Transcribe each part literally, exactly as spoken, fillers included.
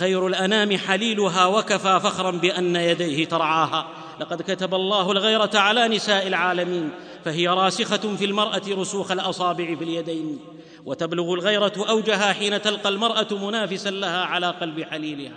خير الأنام حليلها وكفى فخرا بأن يديه ترعاها. لقد كتب الله الغيرة على نساء العالمين، فهي راسخة في المرأة رسوخ الأصابع في اليدين، وتبلغ الغيرة أوجها حين تلقى المرأة منافسا لها على قلب حليلها.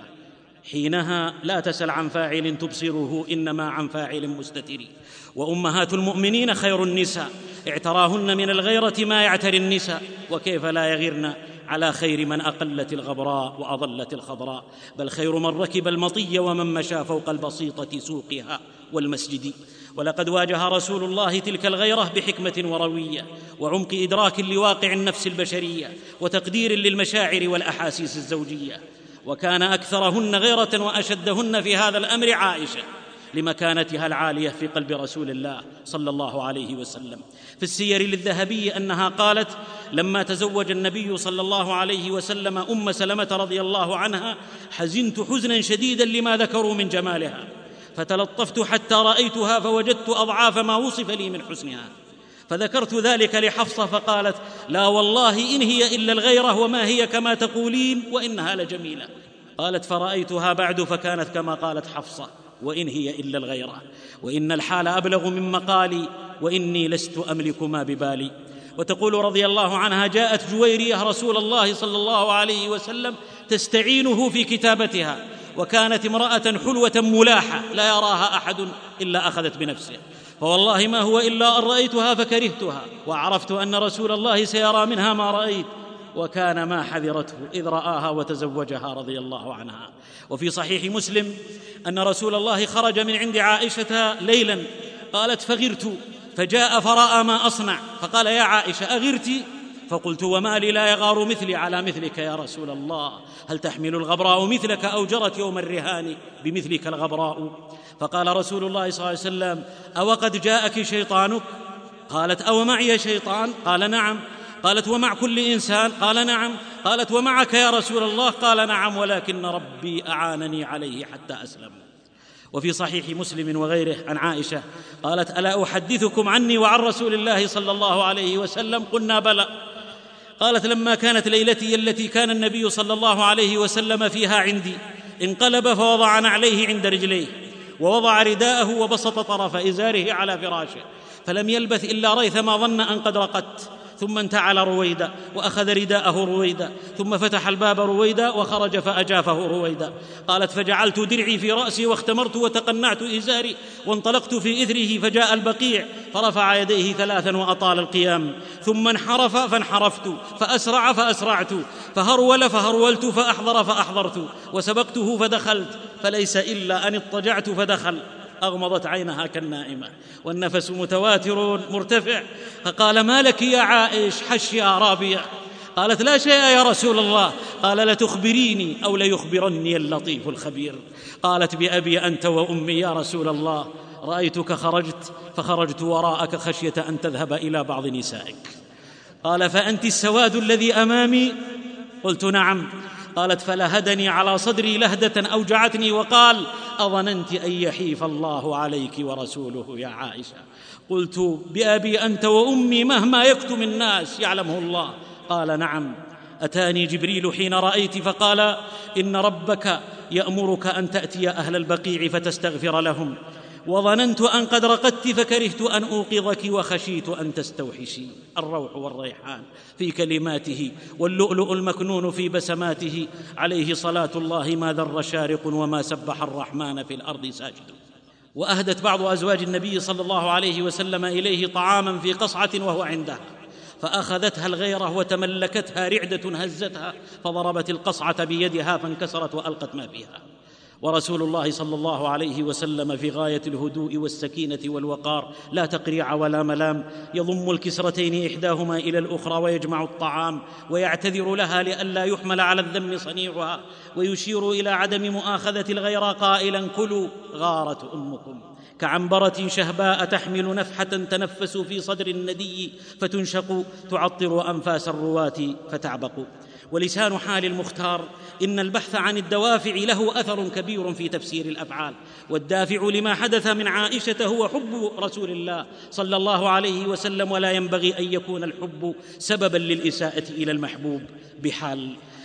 حينها لا تسل عن فاعل تبصره، إنما عن فاعل مستتر. وأمهات المؤمنين خير النساء، اعتراهن من الغيرة ما يعتري النساء، وكيف لا يغرن على خير من أقلت الغبراء وأضلت الخضراء. بل خير من ركب المطي ومن مشى فوق البسيطة سوقها والمسجد. ولقد واجه رسول الله تلك الغيرة بحكمة وروية وعمق إدراك لواقع النفس البشرية وتقدير للمشاعر والأحاسيس الزوجية. وكان أكثرهن غيرة وأشدهن في هذا الأمر عائشة، لمكانتها العالية في قلب رسول الله صلى الله عليه وسلم. في السير للذهبي أنها قالت: لما تزوج النبي صلى الله عليه وسلم أم سلمة رضي الله عنها حزنت حزنا شديدا لما ذكروا من جمالها، فتلطفت حتى رأيتها فوجدت أضعاف ما وصف لي من حسنها، فذكرت ذلك لحفصة فقالت: لا والله إن هي إلا الغيرة وما هي كما تقولين وإنها لجميلة. قالت: فرأيتها بعد فكانت كما قالت حفصة: وإن هي إلا الغيرة، وإن الحال أبلغ من مقالي، وإني لست أملك ما ببالي. وتقول رضي الله عنها: جاءت جويرية رسول الله صلى الله عليه وسلم تستعينه في كتابتها، وكانت امرأة حلوة ملاحة لا يراها أحد إلا أخذت بنفسه، فوالله ما هو إلا أن رأيتها فكرهتها، وعرفت أن رسول الله سيرى منها ما رأيت، وكان ما حذرته إذ رآها وتزوجها رضي الله عنها. وفي صحيح مسلم أن رسول الله خرج من عند عائشة ليلا، قالت: فغرت، فجاء فرأى ما أصنع، فقال: يا عائشة أغرت؟ فقلت: وما لي لا يغار مثلي على مثلك يا رسول الله، هل تحمل الغبراء مثلك أو جرت يوم الرهان بمثلك الغبراء؟ فقال رسول الله صلى الله عليه وسلم: أوقد جاءك شيطانك؟ قالت: أو معي شيطان؟ قال: نعم. قالت: ومع كل إنسان؟ قال: نعم. قالت: ومعك يا رسول الله؟ قال: نعم، ولكن ربي أعانني عليه حتى أسلم. وفي صحيح مسلم وغيره عن عائشة قالت: ألا أحدثكم عني وعن رسول الله صلى الله عليه وسلم؟ قلنا: بلى. قالت: لما كانت ليلتي التي كان النبي صلى الله عليه وسلم فيها عندي انقلب فوضع نعليه عند رجليه، ووضع رداءه وبسط طرف إزاره على فراشه، فلم يلبث إلا ريثما ظن أن قد رقدت، ثم انتعل رويدا وأخذ رداءه رويدا، ثم فتح الباب رويدا وخرج فأجافه رويدا. قالت: فجعلت درعي في رأسي واختمرت وتقنعت إزاري وانطلقت في إثره، فجاء البقيع فرفع يديه ثلاثا وأطال القيام، ثم انحرف فانحرفت، فأسرع فأسرعت، فهرول فهرولت، فأحضر فأحضرت، وسبقته فدخلت، فليس إلا أن اضطجعت فدخل. أغمضت عينها كالنائمة والنفس متواتر مرتفع، فقال: ما لك يا عائش؟ حش يا رابية. قالت: لا شيء يا رسول الله. قال: لتخبريني أو ليخبرني اللطيف الخبير. قالت: بأبي أنت وأمي يا رسول الله، رأيتك خرجت فخرجت وراءك خشية أن تذهب إلى بعض نسائك. قال: فأنت السواد الذي أمامي؟ قلت: نعم. قالت: فلهدني على صدري لهدة أوجعتني وقال: أظننت أن يحيف الله عليك ورسوله يا عائشة؟ قلت: بأبي أنت وأمي مهما يكتم الناس يعلمه الله. قال: نعم. أتاني جبريل حين رأيت فقال: إن ربك يأمرك أن تأتي أهل البقيع فتستغفر لهم، وظننت أن قد رقدت فكرهت أن أوقظك وخشيت أن تستوحشي. الروح والريحان في كلماته واللؤلؤ المكنون في بسماته، عليه صلاة الله ما ذر شارق وما سبح الرحمن في الأرض ساجد. وأهدت بعض أزواج النبي صلى الله عليه وسلم إليه طعاما في قصعة وهو عندها، فأخذتها الغيرة وتملكتها رعدة هزتها، فضربت القصعة بيدها فانكسرت وألقت ما فيها. ورسول الله صلى الله عليه وسلم في غاية الهدوء والسكينة والوقار، لا تقريع ولا ملام، يضم الكسرتين إحداهما إلى الأخرى ويجمع الطعام ويعتذر لها لئلا يحمل على الذم صنيعها، ويشير إلى عدم مؤاخذة الغيرة قائلا: كلوا، غارت أمكم. كعنبرة شهباء تحمل نفحة تنفس في صدر الندي فتنشق، تعطر أنفاس الرواة فتعبق. ولسان حال المختار إن البحث عن الدوافع له أثر كبير في تفسير الأفعال، والدافع لما حدث من عائشة هو حب رسول الله صلى الله عليه وسلم، ولا ينبغي أن يكون الحب سببا للإساءة إلى المحبوب بحال.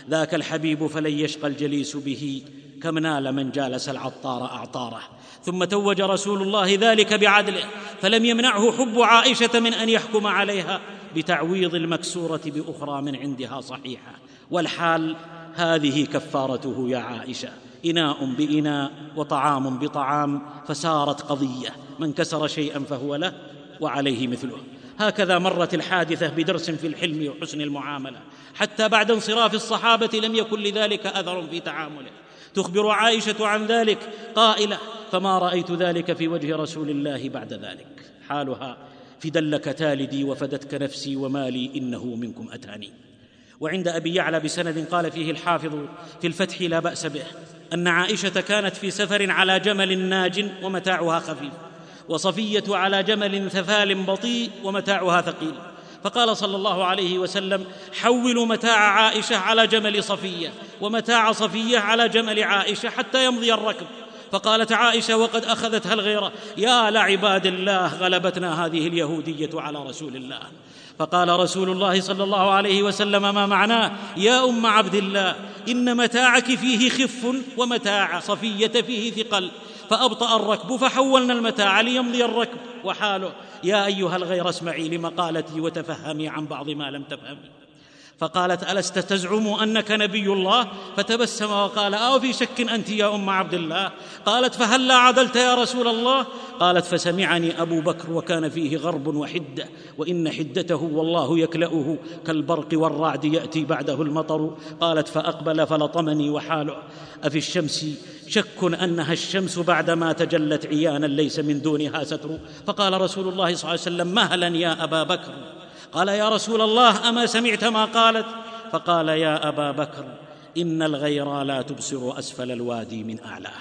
ذاك الحبيب فلن يشقى الجليس به، كم نال من جالس العطار أعطاره. ثم توج رسول الله ذلك بعدله، فلم يمنعه حب عائشة من أن يحكم عليها بتعويض المكسورة بأخرى من عندها صحيحة. والحال هذه كفارته يا عائشة: إناء بإناء وطعام بطعام، فسارت قضية: من كسر شيئا فهو له وعليه مثله. هكذا مرت الحادثة بدرس في الحلم وحسن المعاملة، حتى بعد انصراف الصحابة لم يكن لذلك أثر في تعامله. تخبر عائشة عن ذلك قائلة: فما رأيت ذلك في وجه رسول الله بعد ذلك. حالها: فدلك تالدي وفدتك نفسي ومالي إنه منكم أتاني. وعند أبي يعلى بسند قال فيه الحافظ في الفتح لا بأس به أن عائشة كانت في سفر على جمل ناج ومتاعها خفيف، وصفية على جمل ثفال بطيء ومتاعها ثقيل، فقال صلى الله عليه وسلم: حولوا متاع عائشة على جمل صفية، ومتاع صفية على جمل عائشة حتى يمضي الركب. فقالت عائشة وقد أخذتها الغيرة: يا لعباد الله، غلبتنا هذه اليهودية على رسول الله. فقال رسول الله صلى الله عليه وسلم: ما معناه يا أم عبد الله؟ إن متاعك فيه خف ومتاع صفية فيه ثقل، فأبطأ الركب فحولنا المتاع ليمضي الركب. وحاله: يا أيها الغير اسمعي لمقالتي وتفهمي عن بعض ما لم تفهمي. فقالت: ألست تزعم أنك نبي الله؟ فتبسم وقال: أو في شك أنت يا أم عبد الله؟ قالت: فهلا عدلت يا رسول الله؟ قالت: فسمعني أبو بكر وكان فيه غرب وحدة، وإن حدته والله يكلأه كالبرق والرعد يأتي بعده المطر. قالت: فأقبل فلطمني. وحاله: أفي الشمس شك أنها الشمس بعدما تجلت عيانا ليس من دونها ستر. فقال رسول الله صلى الله عليه وسلم: مهلا يا أبا بكر. قال: يا رسول الله، أما سمعت ما قالت؟ فقال: يا أبا بكر، إن الغير لا تبصر أسفل الوادي من أعلاه.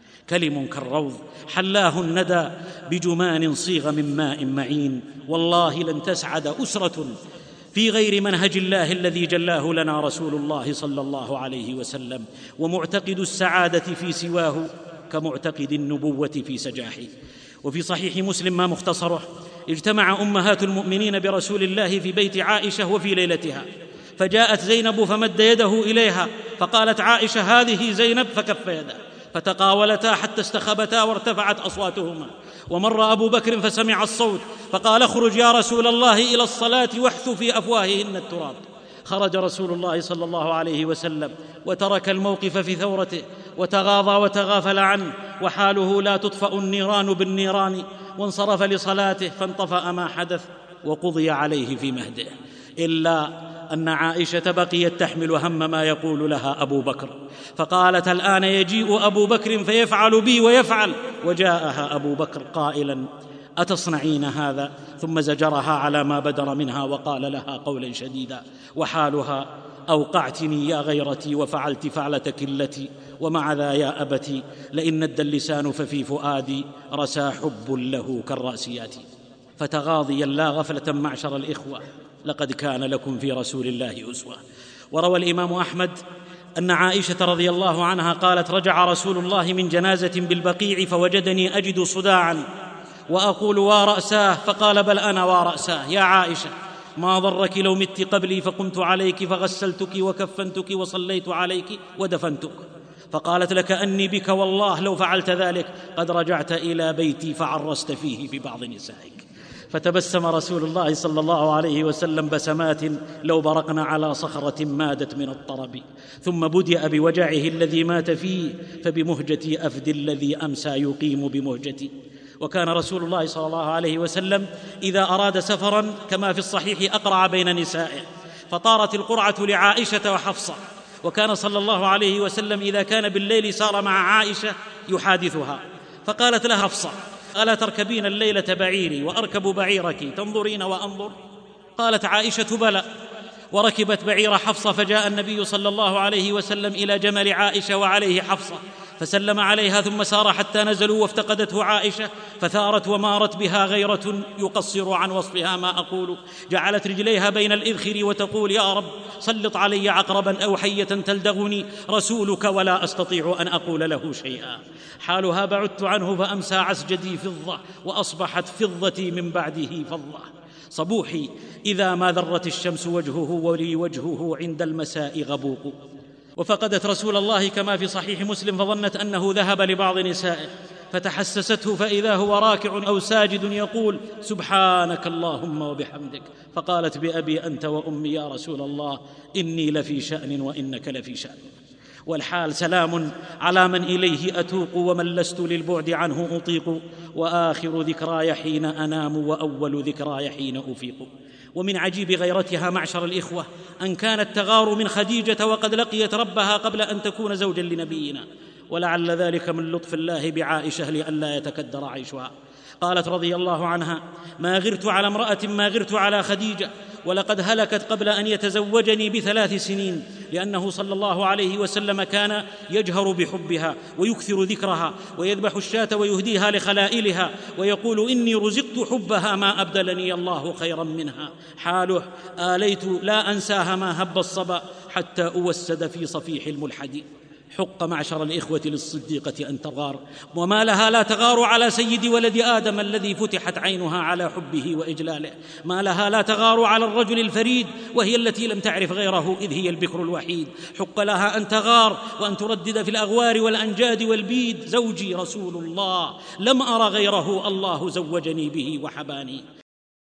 كلم كالروض حلاه الندى بجمان صيغ من ماء معين. والله لن تسعد أسرة في غير منهج الله الذي جلاه لنا رسول الله صلى الله عليه وسلم، ومعتقد السعادة في سواه كمعتقد النبوة في سجاحه. وفي صحيح مسلم ما مختصره: اجتمع أمهات المؤمنين برسول الله في بيت عائشة وفي ليلتها، فجاءت زينب فمد يده إليها، فقالت عائشة: هذه زينب، فكف يده، فتقاولتا حتى استخبتا وارتفعت أصواتهما. ومر أبو بكر فسمع الصوت فقال: اخرج يا رسول الله إلى الصلاة واحث في أفواههن التراب. خرج رسول الله صلى الله عليه وسلم وترك الموقف في ثورته، وتغاضى وتغافل عنه، وحاله لا تطفأ النيران بالنيران، وانصرف لصلاته فانطفأ ما حدث وقضي عليه في مهده. إلا أن عائشة بقيت تحمل هم ما يقول لها أبو بكر، فقالت: الآن يجيء أبو بكر فيفعل بي ويفعل. وجاءها أبو بكر قائلا: أتصنعين هذا؟ ثم زجرها على ما بدر منها وقال لها قولا شديدا. وحالها: أوقعتني يا غيرتي وفعلت فعلتك التي، ومع ذا يا أبتي لئن ند اللسان ففي فؤادي رسى حب له كالراسيات. فتغاضيا لا غفلة معشر الإخوة، لقد كان لكم في رسول الله أسوة. وروى الإمام أحمد أن عائشة رضي الله عنها قالت: رجع رسول الله من جنازة بالبقيع فوجدني أجد صداعا وأقول: ورأساه. فقال: بل أنا ورأساه يا عائشة، ما ضرك لو مت قبلي فقمت عليك فغسلتك وكفنتك وصليت عليك ودفنتك. فقالت: لكأني بك والله لو فعلت ذلك قد رجعت إلى بيتي فعرست فيه ببعض نسائك. فتبسم رسول الله صلى الله عليه وسلم بسمات لو برقن على صخرة مادت من الطرب، ثم بدأ بوجعه الذي مات فيه، فبمهجتي أفدي الذي أمسى يقيم بمهجتي. وكان رسول الله صلى الله عليه وسلم إذا أراد سفرا كما في الصحيح أقرع بين نسائه، فطارت القرعة لعائشة وحفصة. وكان صلى الله عليه وسلم إذا كان بالليل سار مع عائشة يحادثها، فقالت لها حفصة: ألا تركبين الليلة بعيري وأركب بعيرك تنظرين وأنظر؟ قالت عائشة: بلى. وركبت بعير حفصة، فجاء النبي صلى الله عليه وسلم إلى جمل عائشة وعليه حفصة، فسلم عليها ثم سار حتى نزلوا، وافتقدته عائشة فثارت ومارت بها غيرة يقصر عن وصفها ما أقول. جعلت رجليها بين الإذخر وتقول: يا رب سلط علي عقربا أو حية تلدغني رسولك ولا أستطيع أن أقول له شيئا. حالها: بعدت عنه فأمسى عسجدي فضة وأصبحت فضتي من بعده فضة. صبوحي إذا ما ذرت الشمس وجهه ولي وجهه عند المساء غبوق. وفقدت رسول الله كما في صحيح مسلم، فظنت أنه ذهب لبعض نسائه فتحسسته فإذا هو راكع أو ساجد يقول: سبحانك اللهم وبحمدك. فقالت: بأبي أنت وأمي يا رسول الله، إني لفي شأن وإنك لفي شأن. والحال سلام على من إليه أتوق، ومن لست للبعد عنه أطيق، وآخر ذكراي حين أنام، وأول ذكراي حين أفيق. ومن عجيب غيرتها معشر الإخوة أن كانت تغار من خديجة وقد لقيت ربها قبل أن تكون زوجا لنبينا، ولعل ذلك من لطف الله بعائشة لئلا يتكدر عيشها. قالت رضي الله عنها: ما غرت على امرأة ما غرت على خديجة، ولقد هلكت قبل أن يتزوجني بثلاث سنين، لأنه صلى الله عليه وسلم كان يجهر بحبها ويكثر ذكرها، ويذبح الشاة ويهديها لخلائلها، ويقول: إني رزقت حبها ما أبدلني الله خيرا منها. حاله: آليت لا أنساها ما هب الصبا، حتى أوسد في صفيح الملحد. حق معشر الإخوة للصديقة أن تغار، وما لها لا تغار على سيد ولد آدم الذي فتحت عينها على حبه وإجلاله. ما لها لا تغار على الرجل الفريد وهي التي لم تعرف غيره إذ هي البكر الوحيد. حق لها أن تغار وأن تردد في الأغوار والأنجاد والبيد: زوجي رسول الله، لم أر غيره، الله زوجني به وحباني.